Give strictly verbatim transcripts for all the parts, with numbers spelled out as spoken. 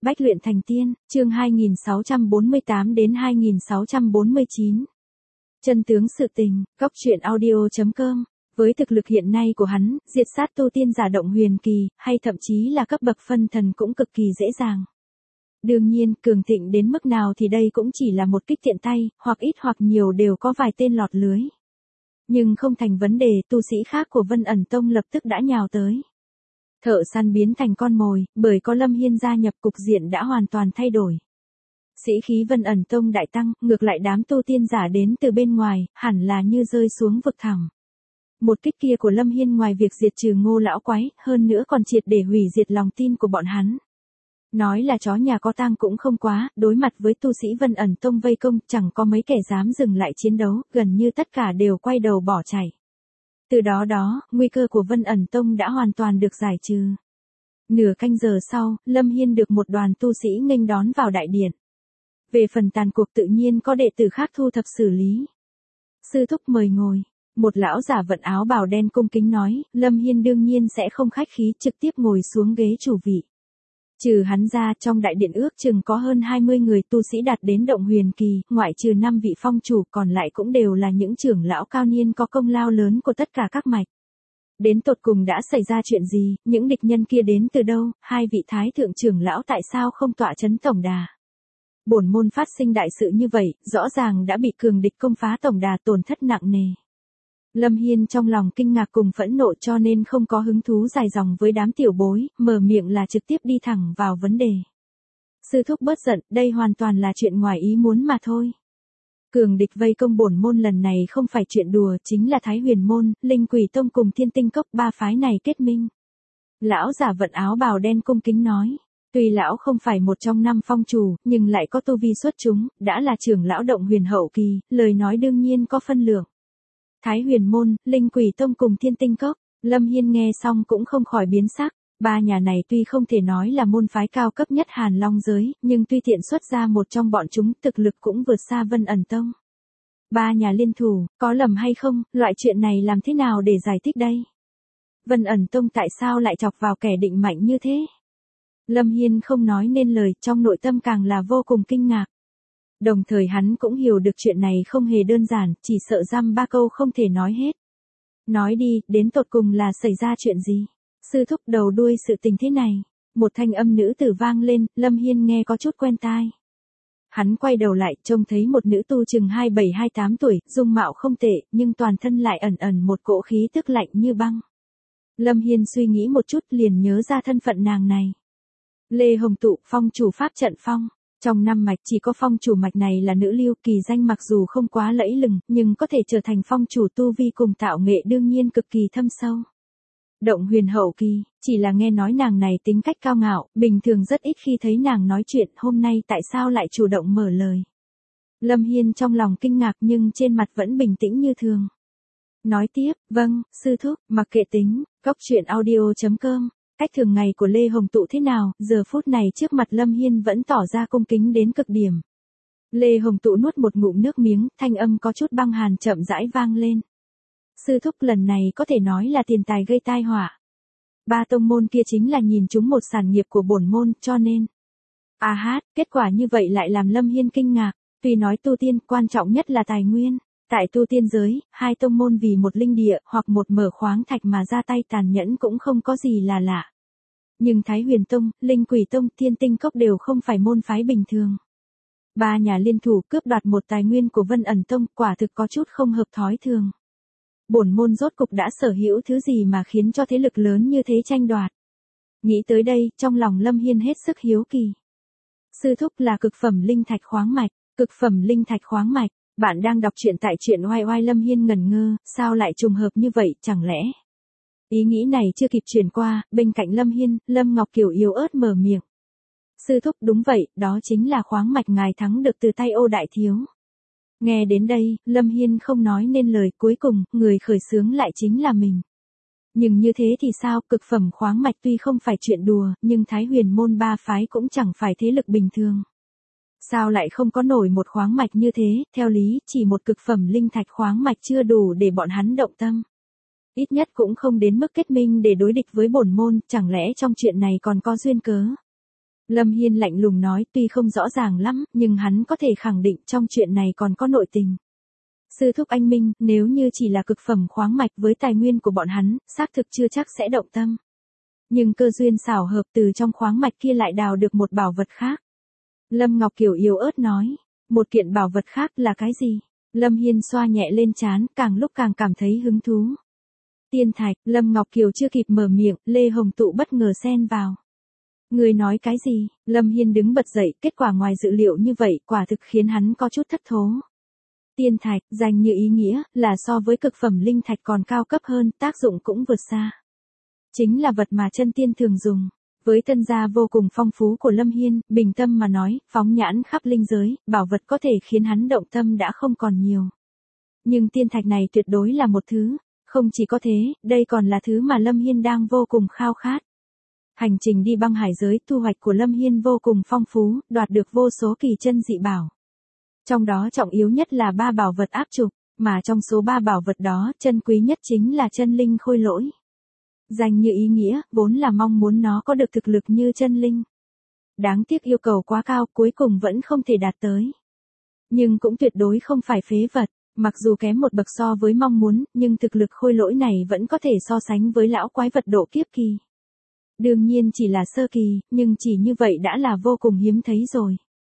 Bách luyện thành tiên, chương hai nghìn sáu trăm bốn mươi tám đến hai nghìn sáu trăm bốn mươi chín. Chân tướng sự tình, góc truyện audio chấm com. Với thực lực hiện nay của hắn, diệt sát tu tiên giả động huyền kỳ, hay thậm chí là cấp bậc phân thần cũng cực kỳ dễ dàng. Đương nhiên, cường thịnh đến mức nào thì đây cũng chỉ là một kích tiện tay, hoặc ít hoặc nhiều đều có vài tên lọt lưới. Nhưng không thành vấn đề, tu sĩ khác của Vân ẩn tông lập tức đã nhào tới. Thợ săn biến thành con mồi, bởi có Lâm Hiên gia nhập cục diện đã hoàn toàn thay đổi. Sĩ khí Vân ẩn tông đại tăng, ngược lại đám tu tiên giả đến từ bên ngoài, hẳn là như rơi xuống vực thẳm. Một kích kia của Lâm Hiên ngoài việc diệt trừ Ngô lão quái, hơn nữa còn triệt để hủy diệt lòng tin của bọn hắn. Nói là chó nhà có tang cũng không quá, đối mặt với tu sĩ Vân ẩn tông vây công, chẳng có mấy kẻ dám dừng lại chiến đấu, gần như tất cả đều quay đầu bỏ chạy. Từ đó đó, nguy cơ của Vân ẩn tông đã hoàn toàn được giải trừ. Nửa canh giờ sau, Lâm Hiên được một đoàn tu sĩ nghênh đón vào đại điện. Về phần tàn cuộc tự nhiên có đệ tử khác thu thập xử lý. Sư thúc mời ngồi. Một lão giả vận áo bào đen cung kính nói, Lâm Hiên đương nhiên sẽ không khách khí, trực tiếp ngồi xuống ghế chủ vị. Trừ hắn ra, trong đại điện ước chừng có hơn hai mươi người tu sĩ đạt đến động huyền kỳ, ngoại trừ năm vị phong chủ, còn lại cũng đều là những trưởng lão cao niên có công lao lớn của tất cả các mạch. Đến tột cùng đã xảy ra chuyện gì, những địch nhân kia đến từ đâu, hai vị thái thượng trưởng lão tại sao không tọa chấn tổng đà. Bổn môn phát sinh đại sự như vậy, rõ ràng đã bị cường địch công phá tổng đà, tổn thất nặng nề. Lâm Hiên trong lòng kinh ngạc cùng phẫn nộ cho nên không có hứng thú dài dòng với đám tiểu bối, mở miệng là trực tiếp đi thẳng vào vấn đề. Sư thúc bớt giận, đây hoàn toàn là chuyện ngoài ý muốn mà thôi. Cường địch vây công bổn môn lần này không phải chuyện đùa, chính là Thái Huyền môn, Linh Quỷ tông cùng Thiên Tinh cốc, ba phái này kết minh. Lão giả vận áo bào đen cung kính nói, tuy lão không phải một trong năm phong chủ, nhưng lại có tu vi xuất chúng, đã là trưởng lão động huyền hậu kỳ, lời nói đương nhiên có phân lượng. Thái Huyền môn, Linh Quỷ tông cùng Thiên Tinh cốc, Lâm Hiên nghe xong cũng không khỏi biến sắc. Ba nhà này tuy không thể nói là môn phái cao cấp nhất Hàn Long giới, nhưng tuy tiện xuất ra một trong bọn chúng, thực lực cũng vượt xa Vân ẩn tông. Ba nhà liên thủ, có lầm hay không, loại chuyện này làm thế nào để giải thích đây? Vân ẩn tông tại sao lại chọc vào kẻ định mạnh như thế? Lâm Hiên không nói nên lời, trong nội tâm càng là vô cùng kinh ngạc. Đồng thời hắn cũng hiểu được chuyện này không hề đơn giản, chỉ sợ dăm ba câu không thể nói hết. Nói đi, đến tột cùng là xảy ra chuyện gì? Sư thúc đầu đuôi sự tình thế này. Một thanh âm nữ tử vang lên, Lâm Hiên nghe có chút quen tai. Hắn quay đầu lại, trông thấy một nữ tu chừng hai bảy hai tám tuổi, dung mạo không tệ, nhưng toàn thân lại ẩn ẩn một cỗ khí tức lạnh như băng. Lâm Hiên suy nghĩ một chút liền nhớ ra thân phận nàng này. Lê Hồng Tụ, phong chủ pháp trận phong. Trong năm mạch chỉ có phong chủ mạch này là nữ lưu, kỳ danh mặc dù không quá lẫy lừng, nhưng có thể trở thành phong chủ tu vi cùng tạo nghệ đương nhiên cực kỳ thâm sâu. Động huyền hậu kỳ, chỉ là nghe nói nàng này tính cách cao ngạo, bình thường rất ít khi thấy nàng nói chuyện, hôm nay tại sao lại chủ động mở lời. Lâm Hiên trong lòng kinh ngạc nhưng trên mặt vẫn bình tĩnh như thường. Nói tiếp, vâng, sư thúc, mặc kệ tính, góc truyện audio chấm com. Cách thường ngày của Lê Hồng Tụ thế nào, giờ phút này trước mặt Lâm Hiên vẫn tỏ ra cung kính đến cực điểm. Lê Hồng Tụ nuốt một ngụm nước miếng, thanh âm có chút băng hàn chậm rãi vang lên. Sư thúc lần này có thể nói là tiền tài gây tai họa. Ba tông môn kia chính là nhìn chúng một sản nghiệp của bổn môn, cho nên. À hát, kết quả như vậy lại làm Lâm Hiên kinh ngạc, tuy nói tu tiên quan trọng nhất là tài nguyên. Tại tu tiên giới, hai tông môn vì một linh địa hoặc một mở khoáng thạch mà ra tay tàn nhẫn cũng không có gì là lạ. Nhưng Thái Huyền tông, Linh Quỷ tông, Thiên Tinh cốc đều không phải môn phái bình thường. Ba nhà liên thủ cướp đoạt một tài nguyên của Vân ẩn tông, quả thực có chút không hợp thói thường. Bổn môn rốt cục đã sở hữu thứ gì mà khiến cho thế lực lớn như thế tranh đoạt. Nghĩ tới đây, trong lòng Lâm Hiên hết sức hiếu kỳ. Sư thúc là cực phẩm linh thạch khoáng mạch, cực phẩm linh thạch khoáng mạch. Bạn đang đọc truyện tại truyện oai oai. Lâm Hiên ngẩn ngơ, sao lại trùng hợp như vậy, chẳng lẽ? Ý nghĩ này chưa kịp truyền qua, bên cạnh Lâm Hiên, Lâm Ngọc Kiều yếu ớt mở miệng. Sư thúc đúng vậy, đó chính là khoáng mạch ngài thắng được từ tay Ô đại thiếu. Nghe đến đây, Lâm Hiên không nói nên lời, cuối cùng, người khởi xướng lại chính là mình. Nhưng như thế thì sao, cực phẩm khoáng mạch tuy không phải chuyện đùa, nhưng Thái Huyền môn ba phái cũng chẳng phải thế lực bình thường. Sao lại không có nổi một khoáng mạch như thế, theo lý, chỉ một cực phẩm linh thạch khoáng mạch chưa đủ để bọn hắn động tâm. Ít nhất cũng không đến mức kết minh để đối địch với bổn môn, chẳng lẽ trong chuyện này còn có duyên cớ. Lâm Hiên lạnh lùng nói, tuy không rõ ràng lắm, nhưng hắn có thể khẳng định trong chuyện này còn có nội tình. Sư thúc anh minh, nếu như chỉ là cực phẩm khoáng mạch với tài nguyên của bọn hắn, xác thực chưa chắc sẽ động tâm. Nhưng cơ duyên xảo hợp từ trong khoáng mạch kia lại đào được một bảo vật khác. Lâm Ngọc Kiều yếu ớt nói, một kiện bảo vật khác là cái gì? Lâm Hiên xoa nhẹ lên trán, càng lúc càng cảm thấy hứng thú. Tiên thạch, Lâm Ngọc Kiều chưa kịp mở miệng, Lê Hồng Tụ bất ngờ xen vào. Người nói cái gì? Lâm Hiên đứng bật dậy, kết quả ngoài dự liệu như vậy, quả thực khiến hắn có chút thất thố. Tiên thạch, danh như ý nghĩa, là so với cực phẩm linh thạch còn cao cấp hơn, tác dụng cũng vượt xa. Chính là vật mà chân tiên thường dùng. Với thân gia vô cùng phong phú của Lâm Hiên, bình tâm mà nói, phóng nhãn khắp linh giới, bảo vật có thể khiến hắn động tâm đã không còn nhiều. Nhưng tiên thạch này tuyệt đối là một thứ, không chỉ có thế, đây còn là thứ mà Lâm Hiên đang vô cùng khao khát. Hành trình đi băng hải giới, thu hoạch của Lâm Hiên vô cùng phong phú, đoạt được vô số kỳ chân dị bảo. Trong đó trọng yếu nhất là ba bảo vật áp trục, mà trong số ba bảo vật đó, chân quý nhất chính là chân linh khôi lỗi. Danh như ý nghĩa, vốn là mong muốn nó có được thực lực như chân linh. Đáng tiếc yêu cầu quá cao, cuối cùng vẫn không thể đạt tới. Nhưng cũng tuyệt đối không phải phế vật, mặc dù kém một bậc so với mong muốn, nhưng thực lực khôi lỗi này vẫn có thể so sánh với lão quái vật độ kiếp kỳ. Đương nhiên chỉ là sơ kỳ, nhưng chỉ như vậy đã là vô cùng hiếm thấy rồi.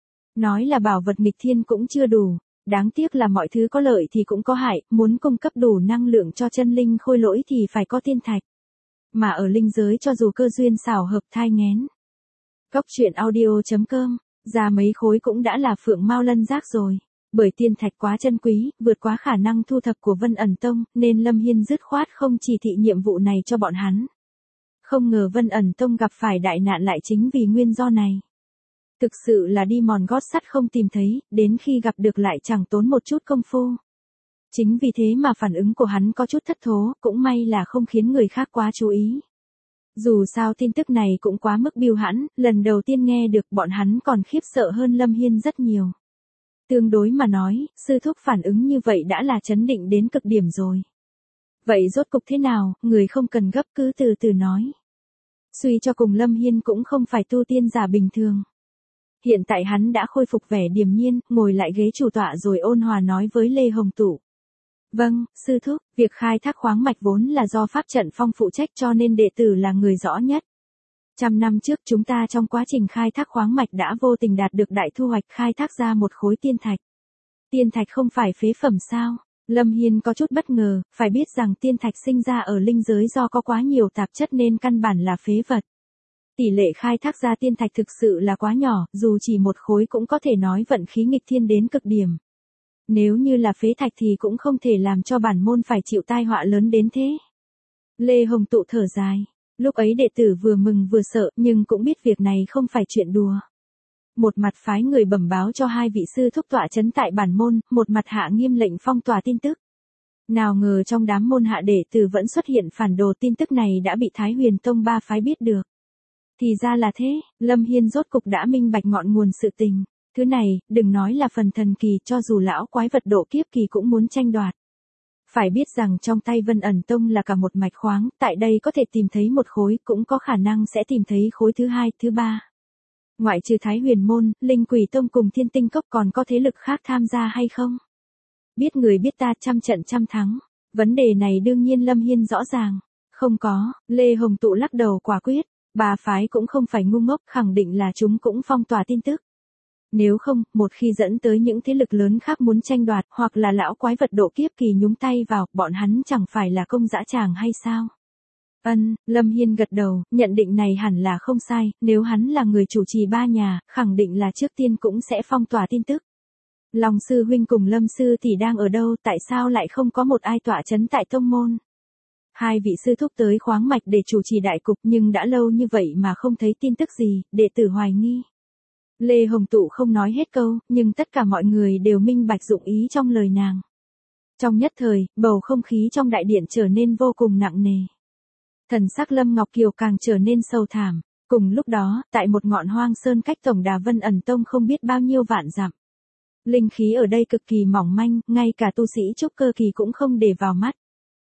Nói là bảo vật nghịch thiên cũng chưa đủ, đáng tiếc là mọi thứ có lợi thì cũng có hại, muốn cung cấp đủ năng lượng cho chân linh khôi lỗi thì phải có tiên thạch. Mà ở linh giới cho dù cơ duyên xảo hợp thai nghén. Cốc truyện audio chấm com, ra mấy khối cũng đã là phượng mao lân giác rồi. Bởi tiên thạch quá chân quý, vượt quá khả năng thu thập của Vân ẩn tông, nên Lâm Hiên dứt khoát không chỉ thị nhiệm vụ này cho bọn hắn. Không ngờ Vân ẩn tông gặp phải đại nạn lại chính vì nguyên do này. Thực sự là đi mòn gót sắt không tìm thấy, đến khi gặp được lại chẳng tốn một chút công phu. Chính vì thế mà phản ứng của hắn có chút thất thố, cũng may là không khiến người khác quá chú ý. Dù sao tin tức này cũng quá mức bưu hãn, lần đầu tiên nghe được bọn hắn còn khiếp sợ hơn Lâm Hiên rất nhiều. Tương đối mà nói, sư thúc phản ứng như vậy đã là chấn định đến cực điểm rồi. Vậy rốt cục thế nào, người không cần gấp cứ từ từ nói. Suy cho cùng Lâm Hiên cũng không phải tu tiên giả bình thường. Hiện tại hắn đã khôi phục vẻ điềm nhiên, ngồi lại ghế chủ tọa rồi ôn hòa nói với Lê Hồng Tụ. Vâng, sư thúc, việc khai thác khoáng mạch vốn là do pháp trận phong phụ trách cho nên đệ tử là người rõ nhất. Trăm năm trước chúng ta trong quá trình khai thác khoáng mạch đã vô tình đạt được đại thu hoạch khai thác ra một khối tiên thạch. Tiên thạch không phải phế phẩm sao? Lâm Hiên có chút bất ngờ, phải biết rằng tiên thạch sinh ra ở linh giới do có quá nhiều tạp chất nên căn bản là phế vật. Tỷ lệ khai thác ra tiên thạch thực sự là quá nhỏ, dù chỉ một khối cũng có thể nói vận khí nghịch thiên đến cực điểm. Nếu như là phế thạch thì cũng không thể làm cho bản môn phải chịu tai họa lớn đến thế. Lê Hồng Tụ thở dài. Lúc ấy đệ tử vừa mừng vừa sợ nhưng cũng biết việc này không phải chuyện đùa. Một mặt phái người bẩm báo cho hai vị sư thúc tọa chấn tại bản môn, một mặt hạ nghiêm lệnh phong tỏa tin tức. Nào ngờ trong đám môn hạ đệ tử vẫn xuất hiện phản đồ, tin tức này đã bị Thái Huyền Tông ba phái biết được. Thì ra là thế, Lâm Hiên rốt cục đã minh bạch ngọn nguồn sự tình. Thứ này, đừng nói là phần thần kỳ, cho dù lão quái vật độ kiếp kỳ cũng muốn tranh đoạt. Phải biết rằng trong tay Vân ẩn tông là cả một mạch khoáng, tại đây có thể tìm thấy một khối, cũng có khả năng sẽ tìm thấy khối thứ hai, thứ ba. Ngoại trừ Thái Huyền môn, Linh Quỷ tông cùng Thiên Tinh cốc còn có thế lực khác tham gia hay không? Biết người biết ta, trăm trận trăm thắng. Vấn đề này đương nhiên Lâm Hiên rõ ràng. Không có, Lê Hồng Tụ lắc đầu quả quyết. Bà phái cũng không phải ngu ngốc, khẳng định là chúng cũng phong tỏa tin tức. Nếu không, một khi dẫn tới những thế lực lớn khác muốn tranh đoạt, hoặc là lão quái vật độ kiếp kỳ nhúng tay vào, bọn hắn chẳng phải là công dã tràng hay sao? Ân, Lâm Hiên gật đầu, nhận định này hẳn là không sai, nếu hắn là người chủ trì ba nhà, khẳng định là trước tiên cũng sẽ phong tỏa tin tức. Long sư huynh cùng Lâm sư thì đang ở đâu, tại sao lại không có một ai tọa chấn tại tông môn? Hai vị sư thúc tới khoáng mạch để chủ trì đại cục nhưng đã lâu như vậy mà không thấy tin tức gì, đệ tử hoài nghi. Lê Hồng Tụ không nói hết câu, nhưng tất cả mọi người đều minh bạch dụng ý trong lời nàng. Trong nhất thời, bầu không khí trong đại điện trở nên vô cùng nặng nề. Thần sắc Lâm Ngọc Kiều càng trở nên sâu thẳm. Cùng lúc đó, tại một ngọn hoang sơn cách tổng đà Vân ẩn tông không biết bao nhiêu vạn dặm. Linh khí ở đây cực kỳ mỏng manh, ngay cả tu sĩ trúc cơ kỳ cũng không để vào mắt.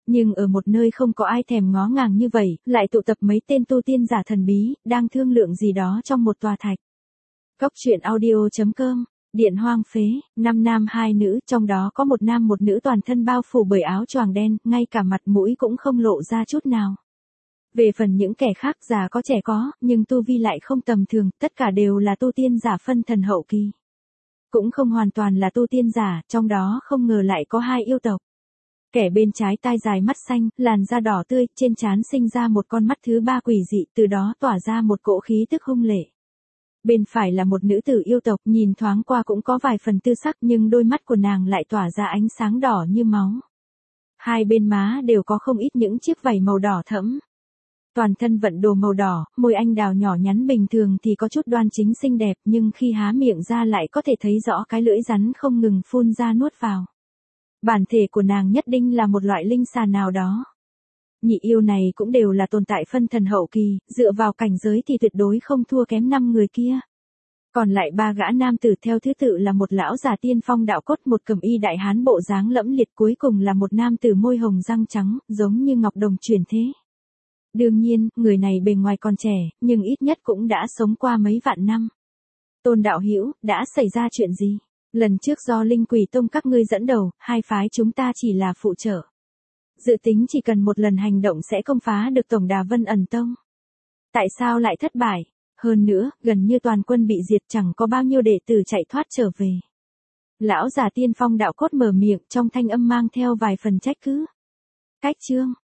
Nhưng ở một nơi không có ai thèm ngó ngàng như vậy, lại tụ tập mấy tên tu tiên giả thần bí, đang thương lượng gì đó trong một tòa thạch. Góc truyện audio.com, Điện hoang phế, năm nam hai nữ, trong đó có một nam một nữ toàn thân bao phủ bởi áo choàng đen, ngay cả mặt mũi cũng không lộ ra chút nào. Về phần những kẻ khác già có trẻ có, nhưng tu vi lại không tầm thường, tất cả đều là tu tiên giả phân thần hậu kỳ. Cũng không hoàn toàn là tu tiên giả, trong đó không ngờ lại có hai yêu tộc. Kẻ bên trái tai dài mắt xanh, làn da đỏ tươi, trên trán sinh ra một con mắt thứ ba quỷ dị, từ đó tỏa ra một cỗ khí tức hung lệ. Bên phải là một nữ tử yêu tộc, nhìn thoáng qua cũng có vài phần tư sắc nhưng đôi mắt của nàng lại tỏa ra ánh sáng đỏ như máu. Hai bên má đều có không ít những chiếc vảy màu đỏ thẫm. Toàn thân vận đồ màu đỏ, môi anh đào nhỏ nhắn bình thường thì có chút đoan chính xinh đẹp nhưng khi há miệng ra lại có thể thấy rõ cái lưỡi rắn không ngừng phun ra nuốt vào. Bản thể của nàng nhất định là một loại linh xà nào đó. Nhị yêu này cũng đều là tồn tại phân thần hậu kỳ, dựa vào cảnh giới thì tuyệt đối không thua kém năm người kia. Còn lại ba gã nam tử theo thứ tự là một lão già tiên phong đạo cốt, một cẩm y đại hán bộ dáng lẫm liệt, cuối cùng là một nam tử môi hồng răng trắng, giống như ngọc đồng chuyển thế. Đương nhiên, người này bề ngoài còn trẻ, nhưng ít nhất cũng đã sống qua mấy vạn năm. Tôn đạo hữu, đã xảy ra chuyện gì? Lần trước do Linh Quỷ Tông các ngươi dẫn đầu, hai phái chúng ta chỉ là phụ trợ. Dự tính chỉ cần một lần hành động sẽ công phá được tổng đà Vân Ẩn Tông. Tại sao lại thất bại? Hơn nữa, gần như toàn quân bị diệt, chẳng có bao nhiêu đệ tử chạy thoát trở về. Lão già tiên phong đạo cốt mở miệng, trong thanh âm mang theo vài phần trách cứ. Cách chương